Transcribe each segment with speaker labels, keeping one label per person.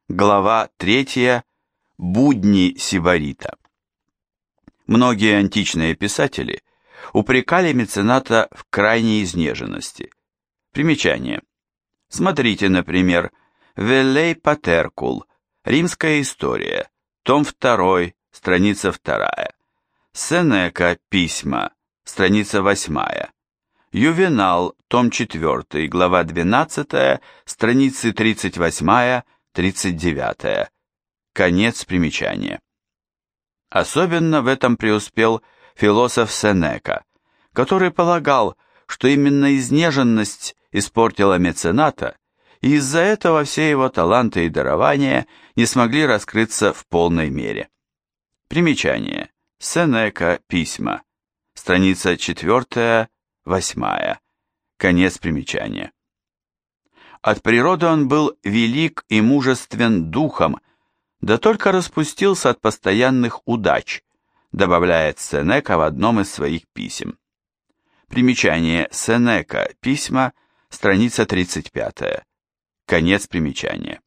Speaker 1: Глава 3. Будни сибарита. Многие античные писатели упрекали мецената в крайней изнеженности. Примечание. Смотрите, например, Веллей Патеркул, Римская история, том 2, страница 2, Сенека, Письма, страница 8, Ювенал, том 4, глава 12, страницы 38-39. Конец примечания. Особенно в этом преуспел философ Сенека, который полагал, что именно изнеженность испортила мецената, и из-за этого все его таланты и дарования не смогли раскрыться в полной мере. Примечание. Сенека, Письма, страница 4-8. Конец примечания. От природы он был велик и мужествен духом, да только распустился от постоянных удач, добавляет Сенека в одном из своих писем. Примечание. Сенека, Письма, страница 35. Конец примечания.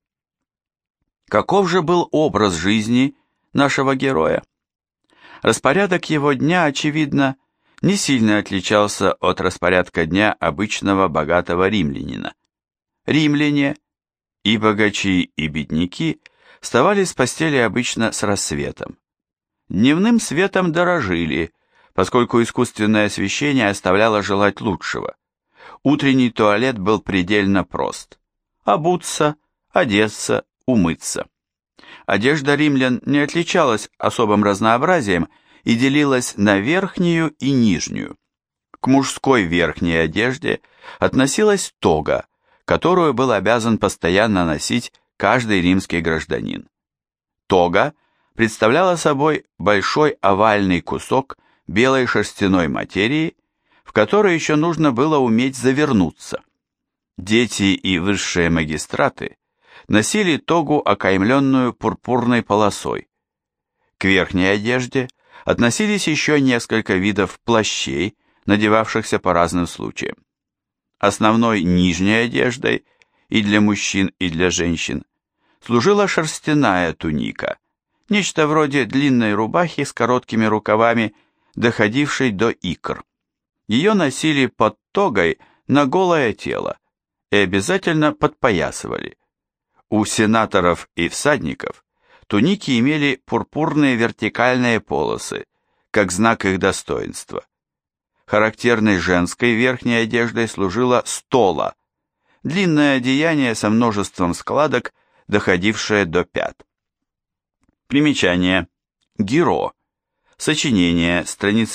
Speaker 1: Каков же был образ жизни нашего героя? Распорядок его дня, очевидно, не сильно отличался от распорядка дня обычного богатого римлянина. Римляне, и богачи, и бедняки, вставали с постели обычно с рассветом. Дневным светом дорожили, поскольку искусственное освещение оставляло желать лучшего. Утренний туалет был предельно прост. Обуться, одеться, умыться. Одежда римлян не отличалась особым разнообразием и делилась на верхнюю и нижнюю. К мужской верхней одежде относилась тога, которую был обязан постоянно носить каждый римский гражданин. Тога представляла собой большой овальный кусок белой шерстяной материи, в который еще нужно было уметь завернуться. Дети и высшие магистраты носили тогу, окаймленную пурпурной полосой. К верхней одежде относились еще несколько видов плащей, надевавшихся по разным случаям. Основной нижней одеждой и для мужчин, и для женщин служила шерстяная туника, нечто вроде длинной рубахи с короткими рукавами, доходившей до икр. Ее носили под тогой на голое тело и обязательно подпоясывали. У сенаторов и всадников туники имели пурпурные вертикальные полосы, как знак их достоинства. Характерной женской верхней одеждой служила стола, длинное одеяние со множеством складок, доходившее до пят. Примечание. Геро. Сочинение, страницы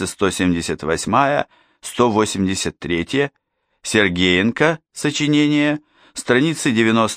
Speaker 1: 178-183, Сергеенко, сочинение, страницы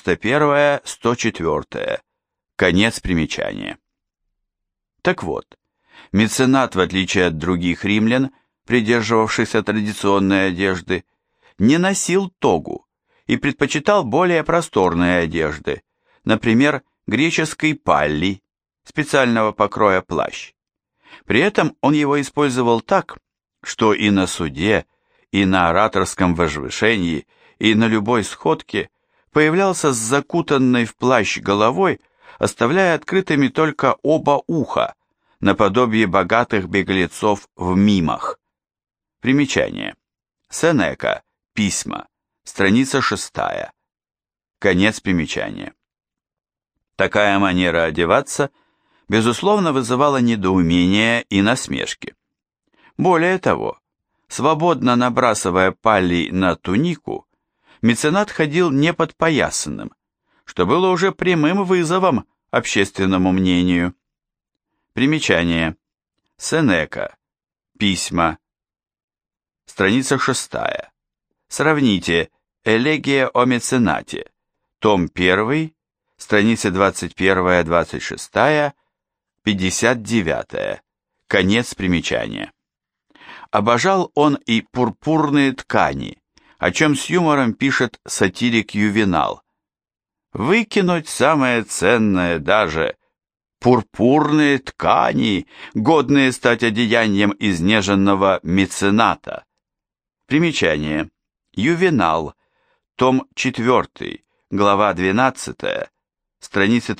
Speaker 1: 91-104. Конец примечания. Так вот, меценат, в отличие от других римлян, придерживавшихся традиционной одежды, не носил тогу и предпочитал более просторные одежды, например, греческий палли, специального покроя плащ. При этом он его использовал так, что и на суде, и на ораторском возвышении, и на любой сходке появлялся с закутанной в плащ головой, оставляя открытыми только оба уха, наподобие богатых беглецов в мимах. Примечание. Сенека, Письма, страница 6. Конец примечания. Такая манера одеваться, безусловно, вызывала недоумение и насмешки. Более того, свободно набрасывая палли на тунику, меценат ходил неподпоясанным, что было уже прямым вызовом общественному мнению. Примечание. Сенека, Письма, страница 6. Сравните «Элегия о меценате», том 1, страницы 21-26, 59. Конец примечания. Обожал он и пурпурные ткани, о чем с юмором пишет сатирик Ювенал. «Выкинуть самое ценное даже, пурпурные ткани, годные стать одеянием изнеженного мецената». Примечание. Ювенал, том 4, глава 12, страницы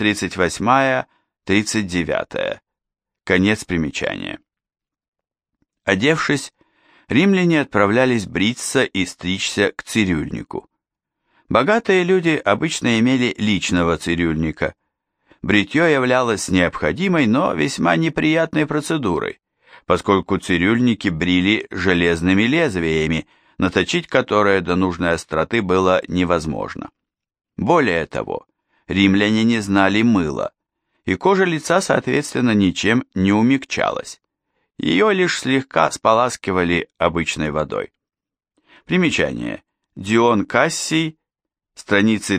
Speaker 1: 38-39. Конец примечания. Одевшись, римляне отправлялись бриться и стричься к цирюльнику. Богатые люди обычно имели личного цирюльника. Бритье являлось необходимой, но весьма неприятной процедурой, поскольку цирюльники брили железными лезвиями, наточить которые до нужной остроты было невозможно. Более того, римляне не знали мыла, и кожа лица, соответственно, ничем не умягчалась. Ее лишь слегка споласкивали обычной водой. Примечание. Дион Кассий, страницы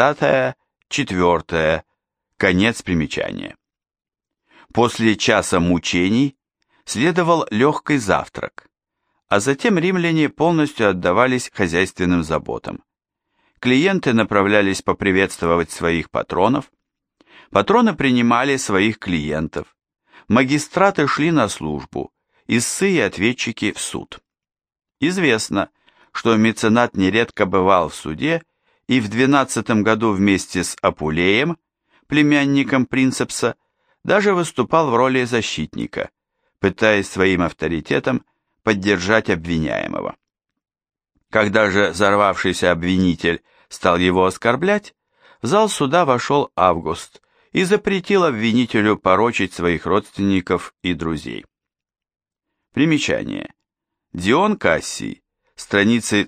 Speaker 1: 30-4, конец примечания. После часа мучений следовал легкий завтрак, а затем римляне полностью отдавались хозяйственным заботам. Клиенты направлялись поприветствовать своих патронов, патроны принимали своих клиентов, магистраты шли на службу, истцы и ответчики в суд. Известно, что меценат нередко бывал в суде и в 12 году вместе с Апулеем, племянником принцепса, даже выступал в роли защитника, пытаясь своим авторитетом поддержать обвиняемого. Когда же взорвавшийся обвинитель стал его оскорблять, в зал суда вошел Август и запретил обвинителю порочить своих родственников и друзей. Примечание. Дион Кассий, страницы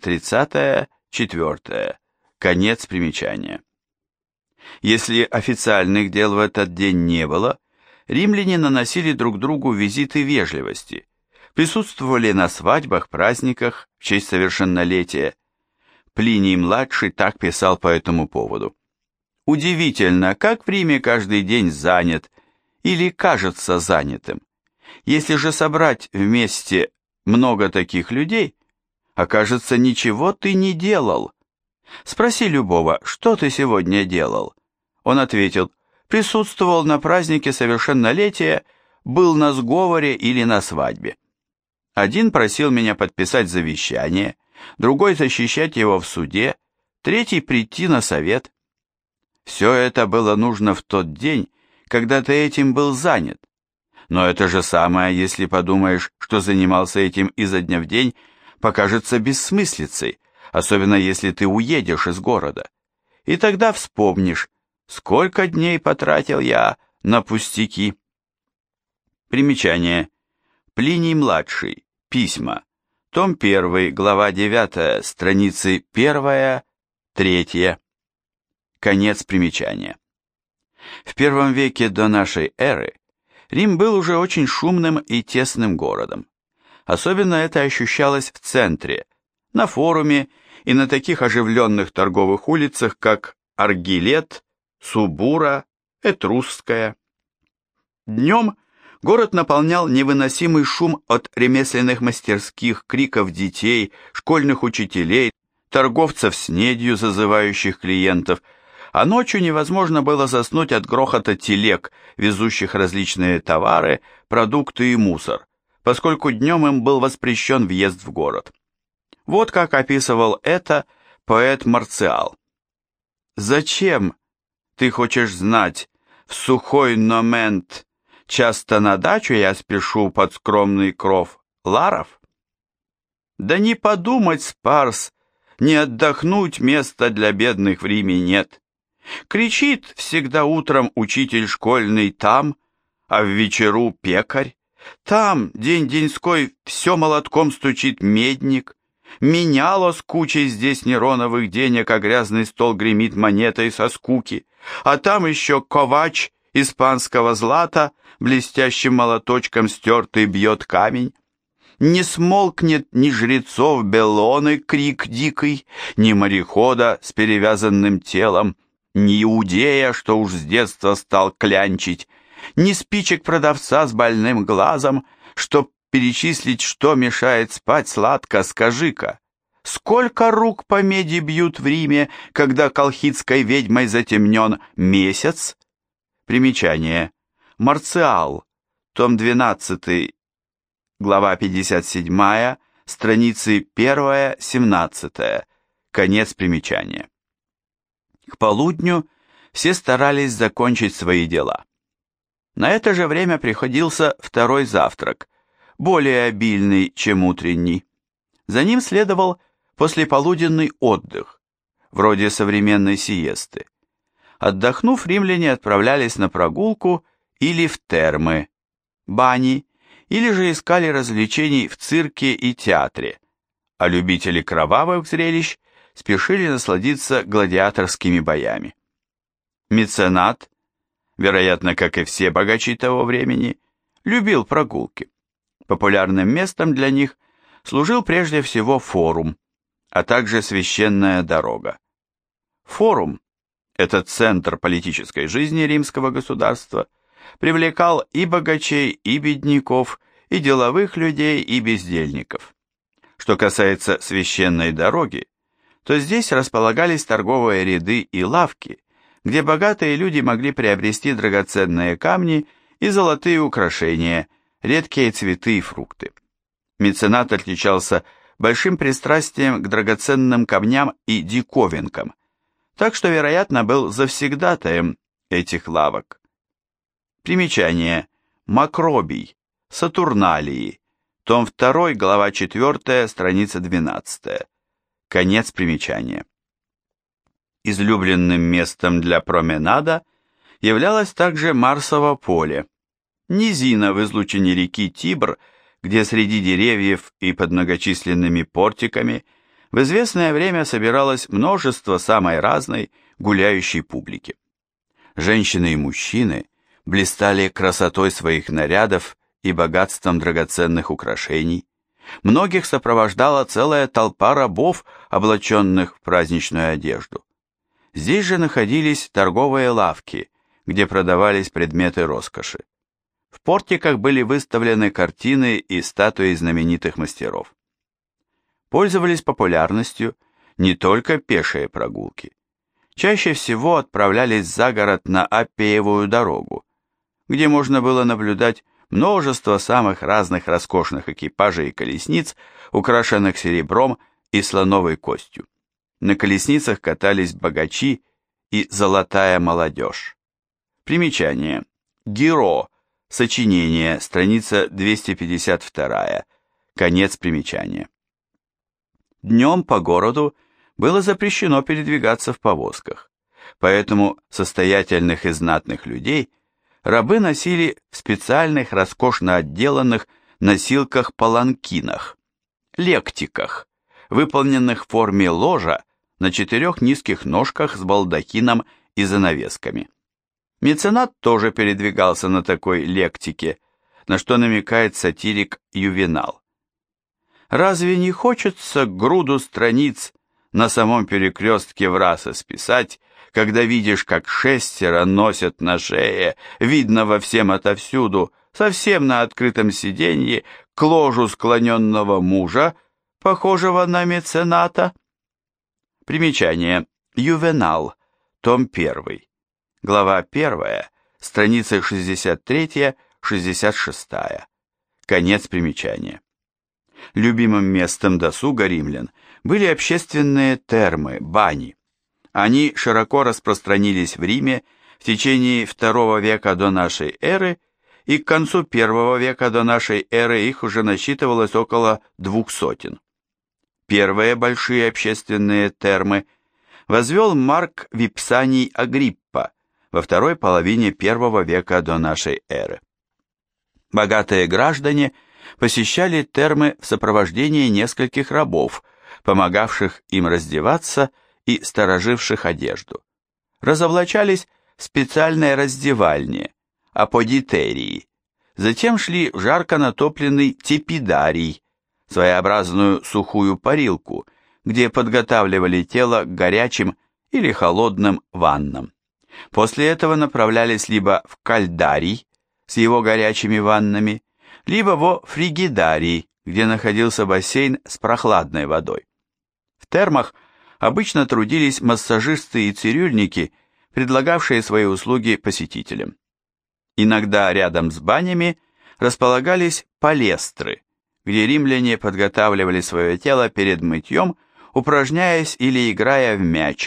Speaker 1: 30-4, конец примечания. Если официальных дел в этот день не было, римляне наносили друг другу визиты вежливости, присутствовали на свадьбах, праздниках в честь совершеннолетия. Плиний-младший так писал по этому поводу. Удивительно, как в Риме каждый день занят или кажется занятым. Если же собрать вместе много таких людей, окажется, ничего ты не делал. Спроси любого, что ты сегодня делал? Он ответил, присутствовал на празднике совершеннолетия, был на сговоре или на свадьбе. Один просил меня подписать завещание, другой защищать его в суде, третий прийти на совет. Все это было нужно в тот день, когда ты этим был занят. Но это же самое, если подумаешь, что занимался этим изо дня в день, покажется бессмыслицей, особенно если ты уедешь из города. И тогда вспомнишь, сколько дней потратил я на пустяки. Примечание. Плиний-младший. Письма. Том 1, глава 9, страницы 1-3. Конец примечания. В первом веке до нашей эры Рим был уже очень шумным и тесным городом. Особенно это ощущалось в центре, на форуме и на таких оживленных торговых улицах, как Аргилет, Субура, Этрусская. Днем город наполнял невыносимый шум от ремесленных мастерских, криков детей, школьных учителей, торговцев снедью, зазывающих клиентов, а ночью невозможно было заснуть от грохота телег, везущих различные товары, продукты и мусор, поскольку днем им был воспрещен въезд в город. Вот как описывал это поэт Марциал. «Зачем, ты хочешь знать, в сухой момент часто на дачу я спешу под скромный кров ларов? Да не подумать, Спарс, не отдохнуть места для бедных в Риме нет. Кричит всегда утром учитель школьный там, а в вечеру пекарь. Там день-деньской все молотком стучит медник. Меняло с кучей здесь нероновых денег, а грязный стол гремит монетой со скуки. А там еще ковач испанского злата блестящим молоточком стертый бьет камень. Не смолкнет ни жрецов Беллоны крик дикий, ни морехода с перевязанным телом, ни иудея, что уж с детства стал клянчить, ни спичек продавца с больным глазом, чтоб перечислить, что мешает спать сладко, скажи-ка. Сколько рук по меди бьют в Риме, когда колхидской ведьмой затемнен месяц? Примечание. Марциал, том 12, глава 57, страницы 1-17, конец примечания. К полудню Все старались закончить свои дела. На это же время приходился второй завтрак, более обильный, чем утренний. За ним следовал послеполуденный отдых, вроде современной сиесты. Отдохнув, римляне отправлялись на прогулку или в термы, бани, или же искали развлечений в цирке и театре, а любители кровавых зрелищ спешили насладиться гладиаторскими боями. Меценат, вероятно, как и все богачи того времени, любил прогулки. Популярным местом для них служил прежде всего форум, а также священная дорога. Форум, этот центр политической жизни римского государства, привлекал и богачей, и бедняков, и деловых людей, и бездельников. Что касается священной дороги, то здесь располагались торговые ряды и лавки, где богатые люди могли приобрести драгоценные камни и золотые украшения, редкие цветы и фрукты. Меценат отличался большим пристрастием к драгоценным камням и диковинкам, так что, вероятно, был завсегдатаем этих лавок. Примечание. Макробий. Сатурналии. Том 2, глава 4, страница 12. Конец примечания. Излюбленным местом для променада являлось также Марсово поле, низина в излучине реки Тибр, где среди деревьев и под многочисленными портиками в известное время собиралось множество самой разной гуляющей публики. Женщины и мужчины блистали красотой своих нарядов и богатством драгоценных украшений. Многих сопровождала целая толпа рабов, облаченных в праздничную одежду. Здесь же находились торговые лавки, где продавались предметы роскоши. В портиках были выставлены картины и статуи знаменитых мастеров. Пользовались популярностью не только пешие прогулки. Чаще всего отправлялись за город на Аппиевую дорогу, где можно было наблюдать множество самых разных роскошных экипажей и колесниц, украшенных серебром и слоновой костью. На колесницах катались богачи и золотая молодежь. Примечание. Геро. Сочинение. Страница 252. Конец примечания. Днем по городу было запрещено передвигаться в повозках, поэтому состоятельных и знатных людей рабы носили в специальных роскошно отделанных носилках-паланкинах, лектиках, выполненных в форме ложа на 4 низких ножках с балдахином и занавесками. Меценат тоже передвигался на такой лектике, на что намекает сатирик Ювенал. Разве не хочется груду страниц на самом перекрестке враз исписать, когда видишь, как 6 носят на шее, видно во всем отовсюду, совсем на открытом сиденье, к ложу склоненного мужа, похожего на мецената? Примечание. Ювенал. Том 1. Глава 1, страница 63-66. Конец примечания. Любимым местом досуга римлян были общественные термы, бани. Они широко распространились в Риме в течение II века до нашей эры, и к концу I века до нашей эры их уже насчитывалось около 200. Первые большие общественные термы возвел Марк Випсаний Агриппа во второй половине I века до нашей эры. Богатые граждане посещали термы в сопровождении нескольких рабов, помогавших им раздеваться и стороживших одежду. Разоблачались в специальной раздевальне, аподитерии, затем шли в жарко натопленный тепидарий, своеобразную сухую парилку, где подготавливали тело к горячим или холодным ваннам. После этого направлялись либо в кальдарий с его горячими ваннами, либо во фригидарий, где находился бассейн с прохладной водой. В термах обычно трудились массажисты и цирюльники, предлагавшие свои услуги посетителям. Иногда рядом с банями располагались палестры, где римляне подготавливали свое тело перед мытьем, упражняясь или играя в мяч,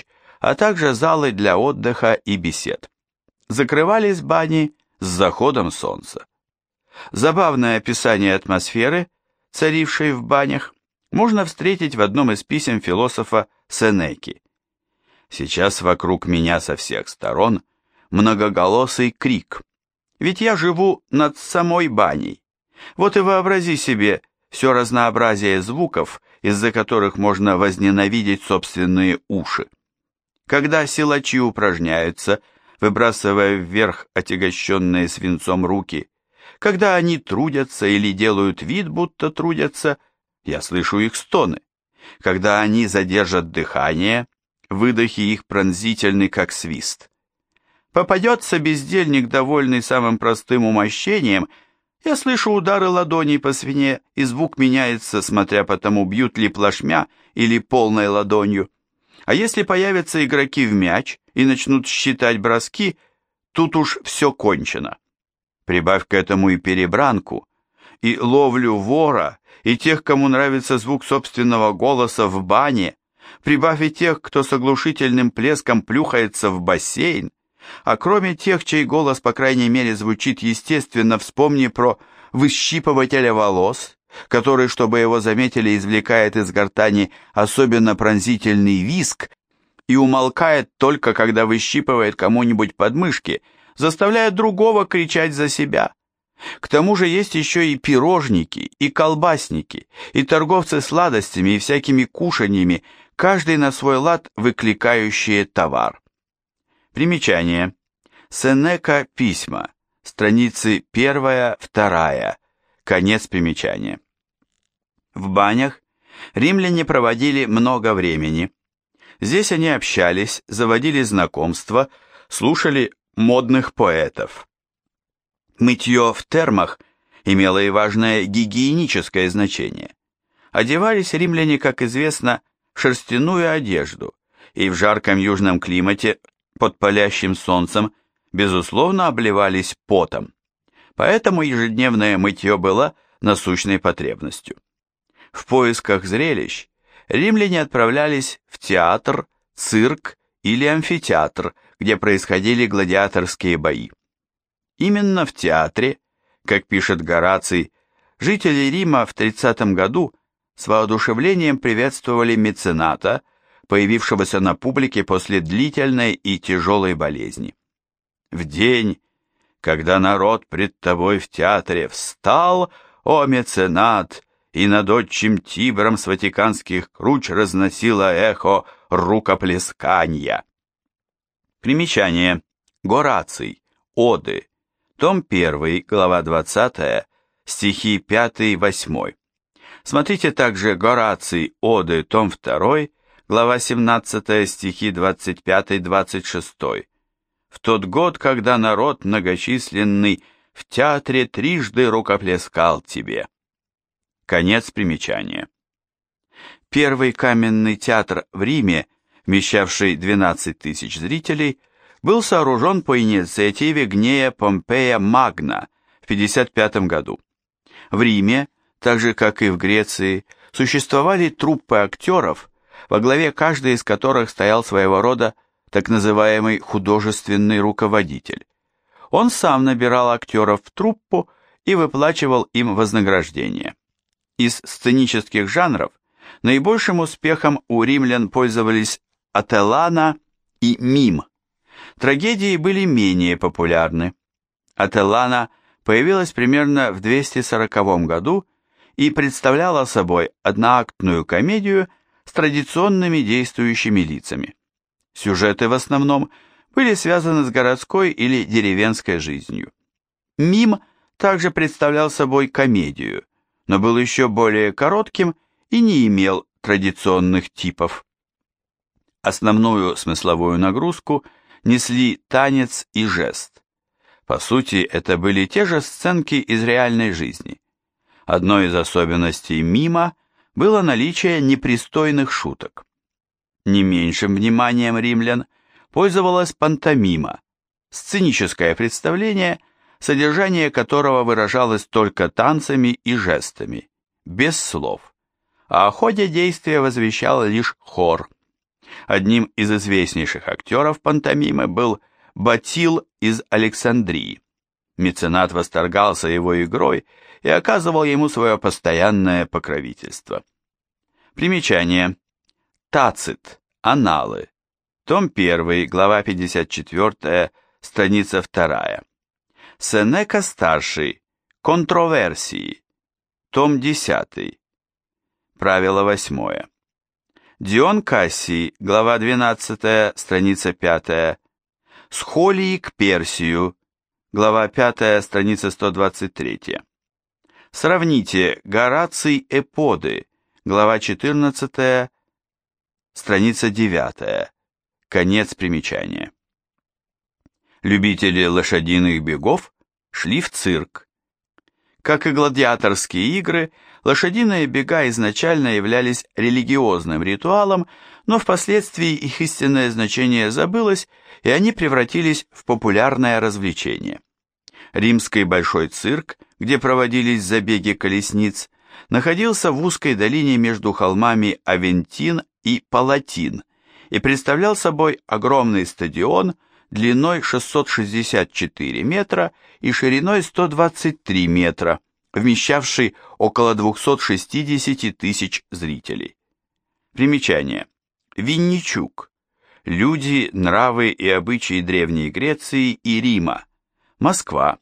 Speaker 1: а также залы для отдыха и бесед. Закрывались бани с заходом солнца. Забавное описание атмосферы, царившей в банях, можно встретить в одном из писем философа Сенеки. «Сейчас вокруг меня со всех сторон многоголосый крик, ведь я живу над самой баней. Вот и вообрази себе все разнообразие звуков, из-за которых можно возненавидеть собственные уши. Когда силачи упражняются, выбрасывая вверх отягощенные свинцом руки, когда они трудятся или делают вид, будто трудятся, я слышу их стоны. Когда они задержат дыхание, выдохи их пронзительны, как свист. Попадется бездельник, довольный самым простым умощением, я слышу удары ладоней по спине, и звук меняется, смотря по тому, бьют ли плашмя или полной ладонью. А если появятся игроки в мяч и начнут считать броски, тут уж все кончено. Прибавь к этому и перебранку, и ловлю вора, и тех, кому нравится звук собственного голоса в бане, прибавь и тех, кто с оглушительным плеском плюхается в бассейн, а кроме тех, чей голос, по крайней мере, звучит естественно, вспомни про выщипывателя волос, который, чтобы его заметили, извлекает из гортани особенно пронзительный визг и умолкает только, когда выщипывает кому-нибудь подмышки, заставляя другого кричать за себя. К тому же есть еще и пирожники, и колбасники, и торговцы сладостями и всякими кушаньями, каждый на свой лад выкликающие товар. Примечание. Сенека письма. Страницы 1-2. Конец примечания. В банях римляне проводили много времени. Здесь они общались, заводили знакомства, слушали модных поэтов. Мытье в термах имело и важное гигиеническое значение. Одевались римляне, как известно, в шерстяную одежду, и в жарком южном климате под палящим солнцем, безусловно, обливались потом. Поэтому ежедневное мытье было насущной потребностью. В поисках зрелищ римляне отправлялись в театр, цирк или амфитеатр, где происходили гладиаторские бои. Именно в театре, как пишет Гораций, жители Рима в 30 году с воодушевлением приветствовали мецената, появившегося на публике после длительной и тяжелой болезни. В день, когда народ пред тобой в театре встал, о меценат, и над отчим Тибром с ватиканских круч разносило эхо рукоплесканья. Примечание. Гораций. Оды. Том 1, глава 20, стихи 5-8. Смотрите также Гораций. Оды. Том 2, глава 17, стихи 25-26. В тот год, когда народ многочисленный в театре трижды рукоплескал тебе. Конец примечания. Первый каменный театр в Риме, вмещавший 12 тысяч зрителей, был сооружен по инициативе Гнея Помпея Магна в 55 году. В Риме, так же как и в Греции, существовали труппы актеров, во главе каждой из которых стоял своего рода так называемый художественный руководитель. Он сам набирал актеров в труппу и выплачивал им вознаграждение. Из сценических жанров наибольшим успехом у римлян пользовались Ателлана и мим. Трагедии были менее популярны. Ателлана появилась примерно в 240 году и представляла собой одноактную комедию с традиционными действующими лицами. Сюжеты в основном были связаны с городской или деревенской жизнью. Мим также представлял собой комедию, но был еще более коротким и не имел традиционных типов. Основную смысловую нагрузку несли танец и жест. По сути, это были те же сценки из реальной жизни. Одной из особенностей мима было наличие непристойных шуток. Не меньшим вниманием римлян пользовалась пантомима, сценическое представление, содержание которого выражалось только танцами и жестами, без слов, а о ходе действия возвещал лишь хор. Одним из известнейших актеров пантомимы был Батил из Александрии. Меценат восторгался его игрой и оказывал ему свое постоянное покровительство. Примечание. Тацит. Аналы. Том 1, глава 54, страница 2. Сенека-старший. Контроверсии. Том 10. Правило 8. Дион Кассий, глава 12, страница 5. Схолий к Персию, глава 5, страница 123. Сравните Гораций Эподы, глава 14, страница 9. Конец примечания. Любители лошадиных бегов шли в цирк. Как и гладиаторские игры, лошадиные бега изначально являлись религиозным ритуалом, но впоследствии их истинное значение забылось, и они превратились в популярное развлечение. Римский большой цирк, где проводились забеги колесниц, находился в узкой долине между холмами Авентин и Палатин и представлял собой огромный стадион длиной 664 метра и шириной 123 метра, вмещавший около 260 тысяч зрителей. Примечание. Винничук. Люди, нравы и обычаи Древней Греции и Рима. Москва,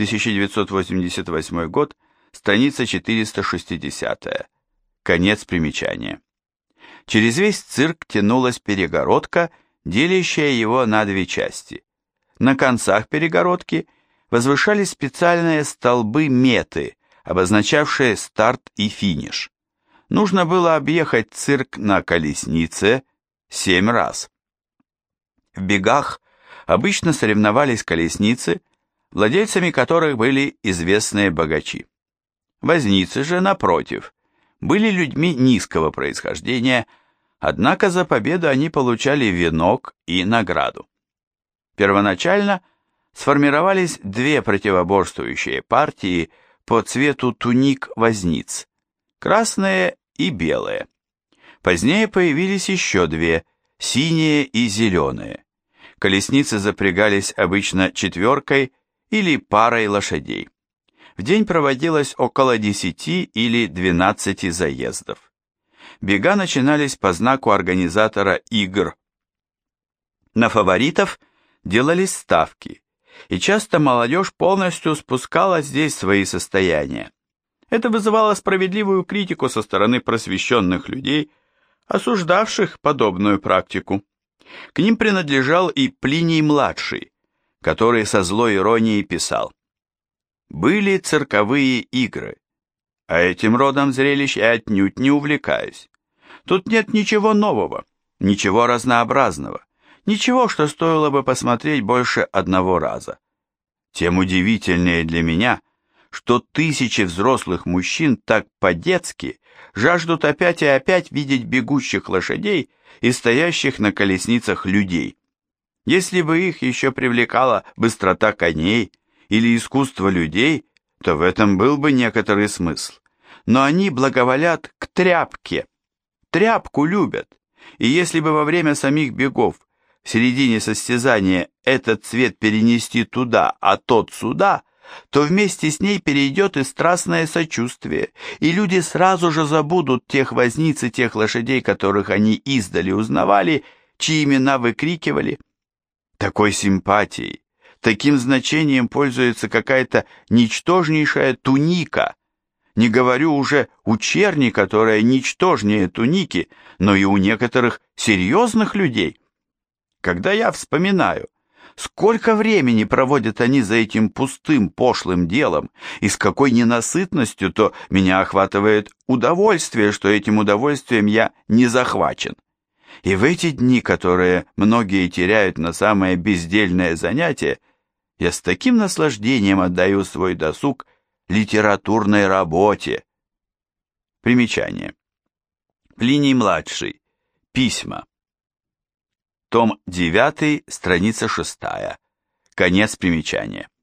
Speaker 1: 1988 год, страница 460. Конец примечания. Через весь цирк тянулась перегородка, делящая его на две части. На концах перегородки возвышались специальные столбы-меты, обозначавшие старт и финиш. Нужно было объехать цирк на колеснице 7 раз. В бегах обычно соревновались колесницы, владельцами которых были известные богачи. Возницы же, напротив, были людьми низкого происхождения, однако за победу они получали венок и награду. Первоначально сформировались две противоборствующие партии по цвету туник возниц – красные и белые. Позднее появились еще две – синие и зеленые. Колесницы запрягались обычно четверкой или парой лошадей. В день проводилось около 10 или 12 заездов. Бега начинались по знаку организатора игр. На фаворитов делались ставки, и часто молодежь полностью спускала здесь свои состояния. Это вызывало справедливую критику со стороны просвещенных людей, осуждавших подобную практику. К ним принадлежал и Плиний-младший, который со злой иронией писал: «Были цирковые игры, а этим родом зрелищ я отнюдь не увлекаюсь. Тут нет ничего нового, ничего разнообразного, ничего, что стоило бы посмотреть больше одного раза. Тем удивительнее для меня, что тысячи взрослых мужчин так по-детски жаждут опять и опять видеть бегущих лошадей и стоящих на колесницах людей. Если бы их еще привлекала быстрота коней или искусство людей, то в этом был бы некоторый смысл. Но они благоволят к тряпке, тряпку любят, и если бы во время самих бегов в середине состязания этот цвет перенести туда, а тот сюда, то вместе с ней перейдет и страстное сочувствие, и люди сразу же забудут тех возниц и тех лошадей, которых они издали узнавали, чьи имена выкрикивали. Такой симпатией, таким значением пользуется какая-то ничтожнейшая туника, не говорю уже у черни, которая ничтожнее туники, но и у некоторых серьезных людей. Когда я вспоминаю, сколько времени проводят они за этим пустым, пошлым делом, и с какой ненасытностью, то меня охватывает удовольствие, что этим удовольствием я не захвачен. И в эти дни, которые многие теряют на самое бездельное занятие, я с таким наслаждением отдаю свой досуг литературной работе. Примечание. Плиний-младший. Письма. Том 9, страница 6. Конец примечания.